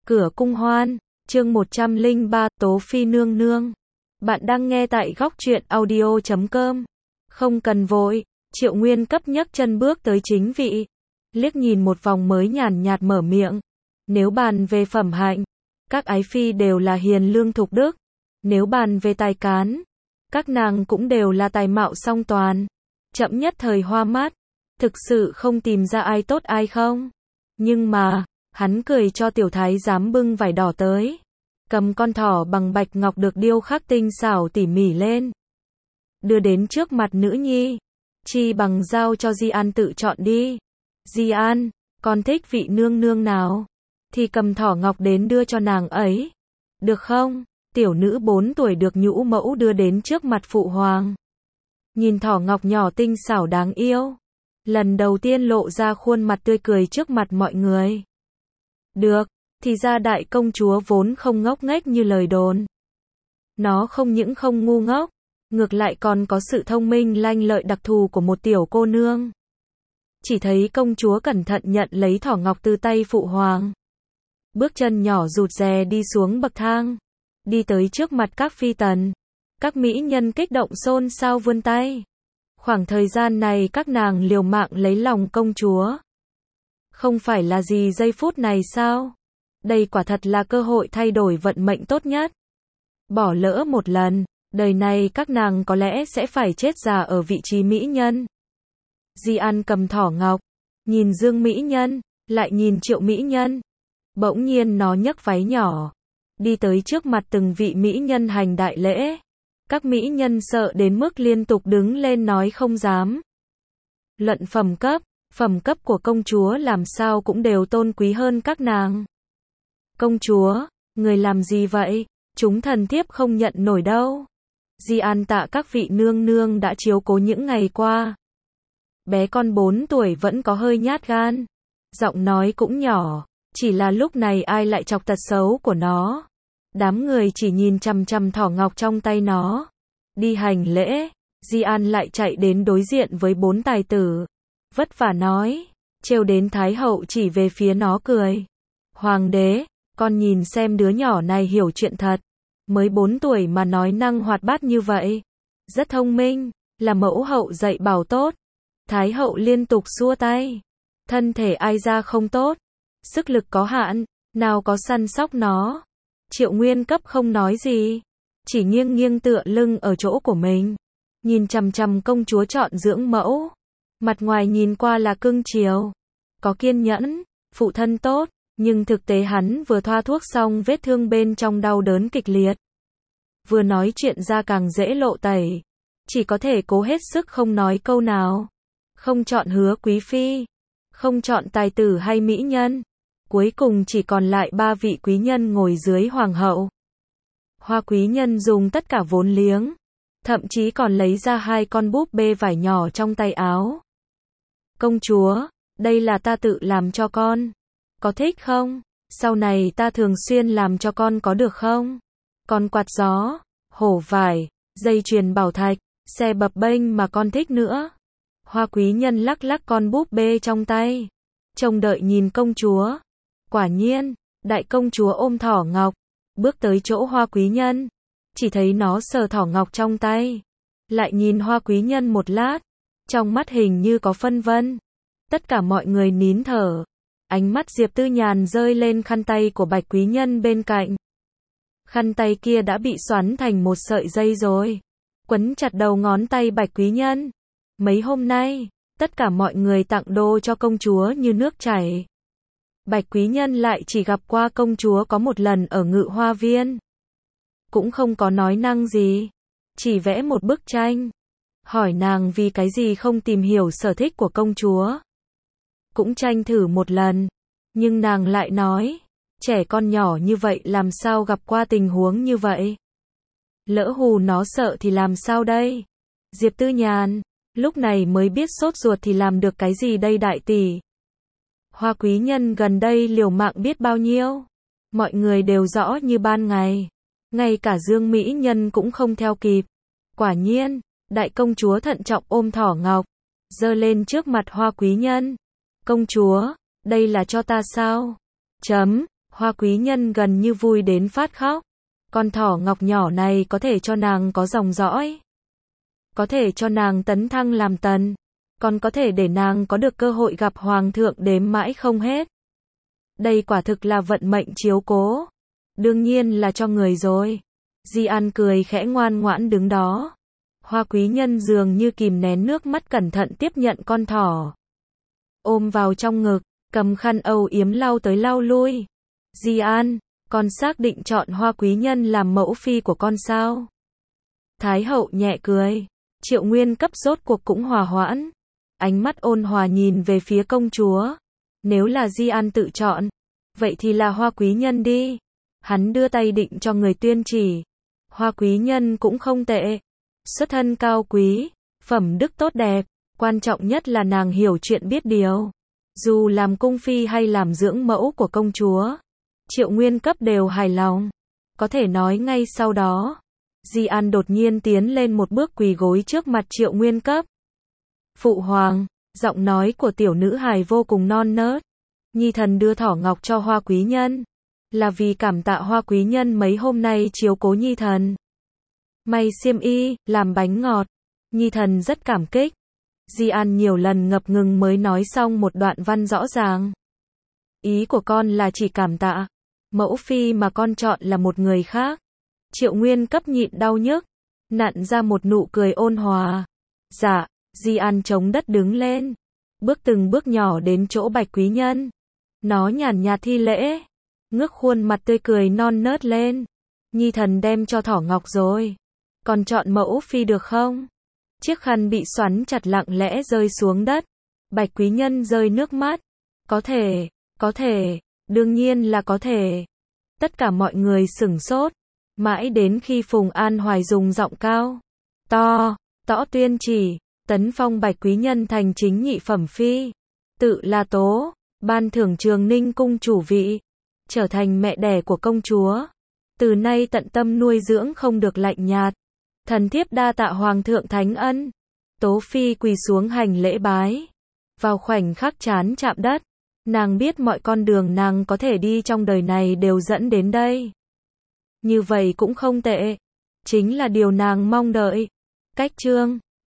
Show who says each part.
Speaker 1: Cửa cung hoan, chương 103, Tố Phi nương nương. Bạn đang nghe tại góc truyện audio.com. Không cần vội, Triệu Nguyên cấp nhấc chân bước tới chính vị. Liếc nhìn một vòng mới nhàn nhạt mở miệng. Nếu bàn về phẩm hạnh, các ái phi đều là hiền lương thục đức. Nếu bàn về tài cán, các nàng cũng đều là tài mạo song toàn. Chậm nhất thời hoa mắt, thực sự không tìm ra ai tốt ai không. Nhưng mà, hắn cười cho tiểu thái giám bưng vải đỏ tới. Cầm con thỏ bằng bạch ngọc được điêu khắc tinh xảo tỉ mỉ lên. Đưa đến trước mặt nữ nhi. Chi bằng giao cho Di An tự chọn đi. Di An, con thích vị nương nương nào? Thì cầm thỏ ngọc đến đưa cho nàng ấy. Được không? Tiểu nữ 4 tuổi được nhũ mẫu đưa đến trước mặt phụ hoàng. Nhìn thỏ ngọc nhỏ tinh xảo đáng yêu. Lần đầu tiên lộ ra khuôn mặt tươi cười trước mặt mọi người. Được, thì ra đại công chúa vốn không ngốc nghếch như lời đồn. Nó không những không ngu ngốc, ngược lại còn có sự thông minh lanh lợi đặc thù của một tiểu cô nương. Chỉ thấy công chúa cẩn thận nhận lấy thỏ ngọc từ tay phụ hoàng. Bước chân nhỏ rụt rè đi xuống bậc thang. Đi tới trước mặt các phi tần. Các mỹ nhân kích động xôn xao vươn tay. Khoảng thời gian này các nàng liều mạng lấy lòng công chúa. Không phải là gì giây phút này sao? Đây quả thật là cơ hội thay đổi vận mệnh tốt nhất. Bỏ lỡ một lần, đời này các nàng có lẽ sẽ phải chết già ở vị trí mỹ nhân. Di An cầm thỏ ngọc, nhìn Dương mỹ nhân, lại nhìn Triệu mỹ nhân. Bỗng nhiên nó nhấc váy nhỏ, đi tới trước mặt từng vị mỹ nhân hành đại lễ. Các mỹ nhân sợ đến mức liên tục đứng lên nói không dám. Luận phẩm cấp của công chúa làm sao cũng đều tôn quý hơn các nàng. Công chúa, người làm gì vậy? Chúng thần thiếp không nhận nổi đâu. Di An tạ các vị nương nương đã chiếu cố những ngày qua. Bé con 4 tuổi vẫn có hơi nhát gan. Giọng nói cũng nhỏ, chỉ là lúc này ai lại chọc tật xấu của nó. Đám người chỉ nhìn chằm chằm thỏ ngọc trong tay nó. Đi hành lễ, Di An lại chạy đến đối diện với 4 tài tử. Vất vả nói, trêu đến Thái hậu chỉ về phía nó cười. Hoàng đế, con nhìn xem đứa nhỏ này hiểu chuyện thật. Mới 4 tuổi mà nói năng hoạt bát như vậy. Rất thông minh, là mẫu hậu dạy bảo tốt. Thái hậu liên tục xua tay. Thân thể ai ra không tốt. Sức lực có hạn, nào có săn sóc nó. Triệu Nguyên cấp không nói gì. Chỉ nghiêng nghiêng tựa lưng ở chỗ của mình. Nhìn chằm chằm công chúa chọn dưỡng mẫu. Mặt ngoài nhìn qua là cưng chiều. Có kiên nhẫn, phụ thân tốt. Nhưng thực tế hắn vừa thoa thuốc xong vết thương bên trong đau đớn kịch liệt. Vừa nói chuyện ra càng dễ lộ tẩy. Chỉ có thể cố hết sức không nói câu nào. Không chọn Hứa quý phi. Không chọn tài tử hay mỹ nhân. Cuối cùng chỉ còn lại 3 vị quý nhân ngồi dưới hoàng hậu. Hoa quý nhân dùng tất cả vốn liếng. Thậm chí còn lấy ra 2 con búp bê vải nhỏ trong tay áo. Công chúa, đây là ta tự làm cho con. Có thích không? Sau này ta thường xuyên làm cho con có được không? Con quạt gió, hổ vải, dây chuyền bảo thạch, xe bập bênh mà con thích nữa. Hoa quý nhân lắc lắc con búp bê trong tay. Trông đợi nhìn công chúa. Quả nhiên, đại công chúa ôm thỏ ngọc. Bước tới chỗ hoa quý nhân. Chỉ thấy nó sờ thỏ ngọc trong tay. Lại nhìn hoa quý nhân một lát. Trong mắt hình như có phân vân. Tất cả mọi người nín thở. Ánh mắt Diệp Tư Nhàn rơi lên khăn tay của bạch quý nhân bên cạnh. Khăn tay kia đã bị xoắn thành một sợi dây rồi. Quấn chặt đầu ngón tay bạch quý nhân. Mấy hôm nay, tất cả mọi người tặng đồ cho công chúa như nước chảy. Bạch quý nhân lại chỉ gặp qua công chúa có một lần ở Ngự Hoa Viên. Cũng không có nói năng gì. Chỉ vẽ một bức tranh. Hỏi nàng vì cái gì không tìm hiểu sở thích của công chúa. Cũng tranh thử một lần. Nhưng nàng lại nói. Trẻ con nhỏ như vậy làm sao gặp qua tình huống như vậy. Lỡ hù nó sợ thì làm sao đây. Diệp Tư Nhàn. Lúc này mới biết sốt ruột thì làm được cái gì đây đại tỷ. Hoa quý nhân gần đây liều mạng biết bao nhiêu. Mọi người đều rõ như ban ngày. Ngay cả Dương mỹ nhân cũng không theo kịp. Quả nhiên, đại công chúa thận trọng ôm thỏ ngọc. Giơ lên trước mặt hoa quý nhân. Công chúa, đây là cho ta sao? Hoa quý nhân gần như vui đến phát khóc. Con thỏ ngọc nhỏ này có thể cho nàng có dòng dõi. Có thể cho nàng tấn thăng làm tần. Còn có thể để nàng có được cơ hội gặp hoàng thượng đếm mãi không hết. Đây quả thực là vận mệnh chiếu cố. Đương nhiên là cho người rồi. Di An cười khẽ ngoan ngoãn đứng đó. Hoa quý nhân dường như kìm nén nước mắt cẩn thận tiếp nhận con thỏ. Ôm vào trong ngực, cầm khăn âu yếm lau tới lau lui. Di An, con xác định chọn hoa quý nhân làm mẫu phi của con sao? Thái hậu nhẹ cười. Triệu Nguyên Cấp rốt cuộc cũng hòa hoãn. Ánh mắt ôn hòa nhìn về phía công chúa. Nếu là Di An tự chọn, vậy thì là hoa quý nhân đi. Hắn đưa tay định cho người tuyên chỉ. Hoa quý nhân cũng không tệ. Xuất thân cao quý, phẩm đức tốt đẹp, quan trọng nhất là nàng hiểu chuyện biết điều. Dù làm cung phi hay làm dưỡng mẫu của công chúa, Triệu Nguyên Cấp đều hài lòng. Có thể nói ngay sau đó, Di An đột nhiên tiến lên một bước quỳ gối trước mặt Triệu Nguyên Cấp. Phụ hoàng, giọng nói của tiểu nữ hài vô cùng non nớt. Nhi thần đưa thỏ ngọc cho hoa quý nhân, là vì cảm tạ hoa quý nhân mấy hôm nay chiếu cố Nhi thần. May xiêm y, làm bánh ngọt. Nhi thần rất cảm kích. Di An nhiều lần ngập ngừng mới nói xong một đoạn văn rõ ràng. Ý của con là chỉ cảm tạ. Mẫu phi mà con chọn là một người khác. Triệu Nguyên Cấp nhịn đau nhức, nặn ra một nụ cười ôn hòa. Dạ, Di An chống đất đứng lên, bước từng bước nhỏ đến chỗ Bạch quý nhân. Nó nhàn nhạt thi lễ, ngước khuôn mặt tươi cười non nớt lên. Nhi thần đem cho thỏ ngọc rồi. Còn chọn mẫu phi được không? Chiếc khăn bị xoắn chặt lặng lẽ rơi xuống đất. Bạch quý nhân rơi nước mắt. Có thể, đương nhiên là có thể. Tất cả mọi người sửng sốt. Mãi đến khi Phùng An Hoài dùng giọng cao, tỏ tuyên chỉ, tấn phong Bạch quý nhân thành chính nhị phẩm phi. Tự là tố, ban thưởng Trường Ninh cung chủ vị. Trở thành mẹ đẻ của công chúa. Từ nay tận tâm nuôi dưỡng không được lạnh nhạt. Thần thiếp đa tạ hoàng thượng thánh ân. Tố phi quỳ xuống hành lễ bái. Vào khoảnh khắc trán chạm đất, nàng biết mọi con đường nàng có thể đi trong đời này đều dẫn đến đây. Như vậy cũng không tệ. Chính là điều nàng mong đợi. Cách chương